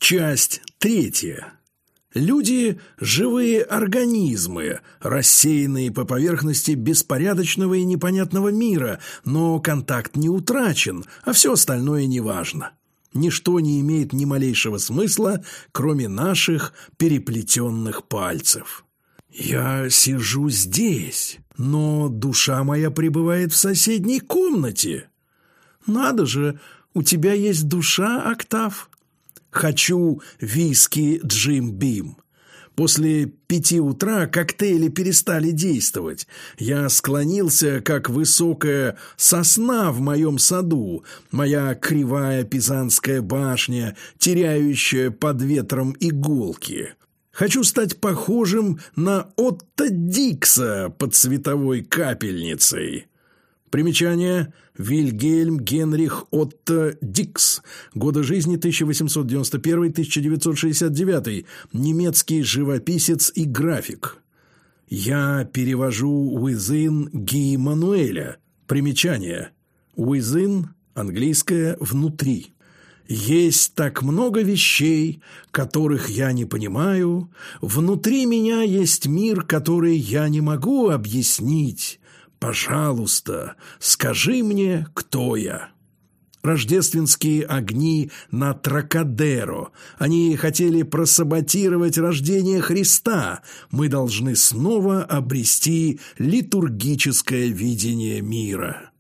Часть третья. Люди – живые организмы, рассеянные по поверхности беспорядочного и непонятного мира, но контакт не утрачен, а все остальное неважно. Ничто не имеет ни малейшего смысла, кроме наших переплетенных пальцев. Я сижу здесь, но душа моя пребывает в соседней комнате. Надо же, у тебя есть душа, Октав? Хочу виски Джим Бим. После 5 утра коктейли перестали действовать. Я склонился, как высокая сосна в моем саду, моя кривая пизанская башня, теряющая под ветром иголки. Хочу стать похожим на Отто Дикса под световой капельницей. Примечание: Вильгельм Генрих Отто Дикс. Годы жизни 1891-1969. Немецкий живописец и график. Я перевожу Within Ги Мануэля. Примечание: Within, английское, внутри. Есть так много вещей, которых я не понимаю. Внутри меня есть мир, который я не могу объяснить. Пожалуйста, скажи мне, кто я. Рождественские огни на Трокадеро. Они хотели просаботировать рождение Христа. Мы должны снова обрести литургическое видение мира.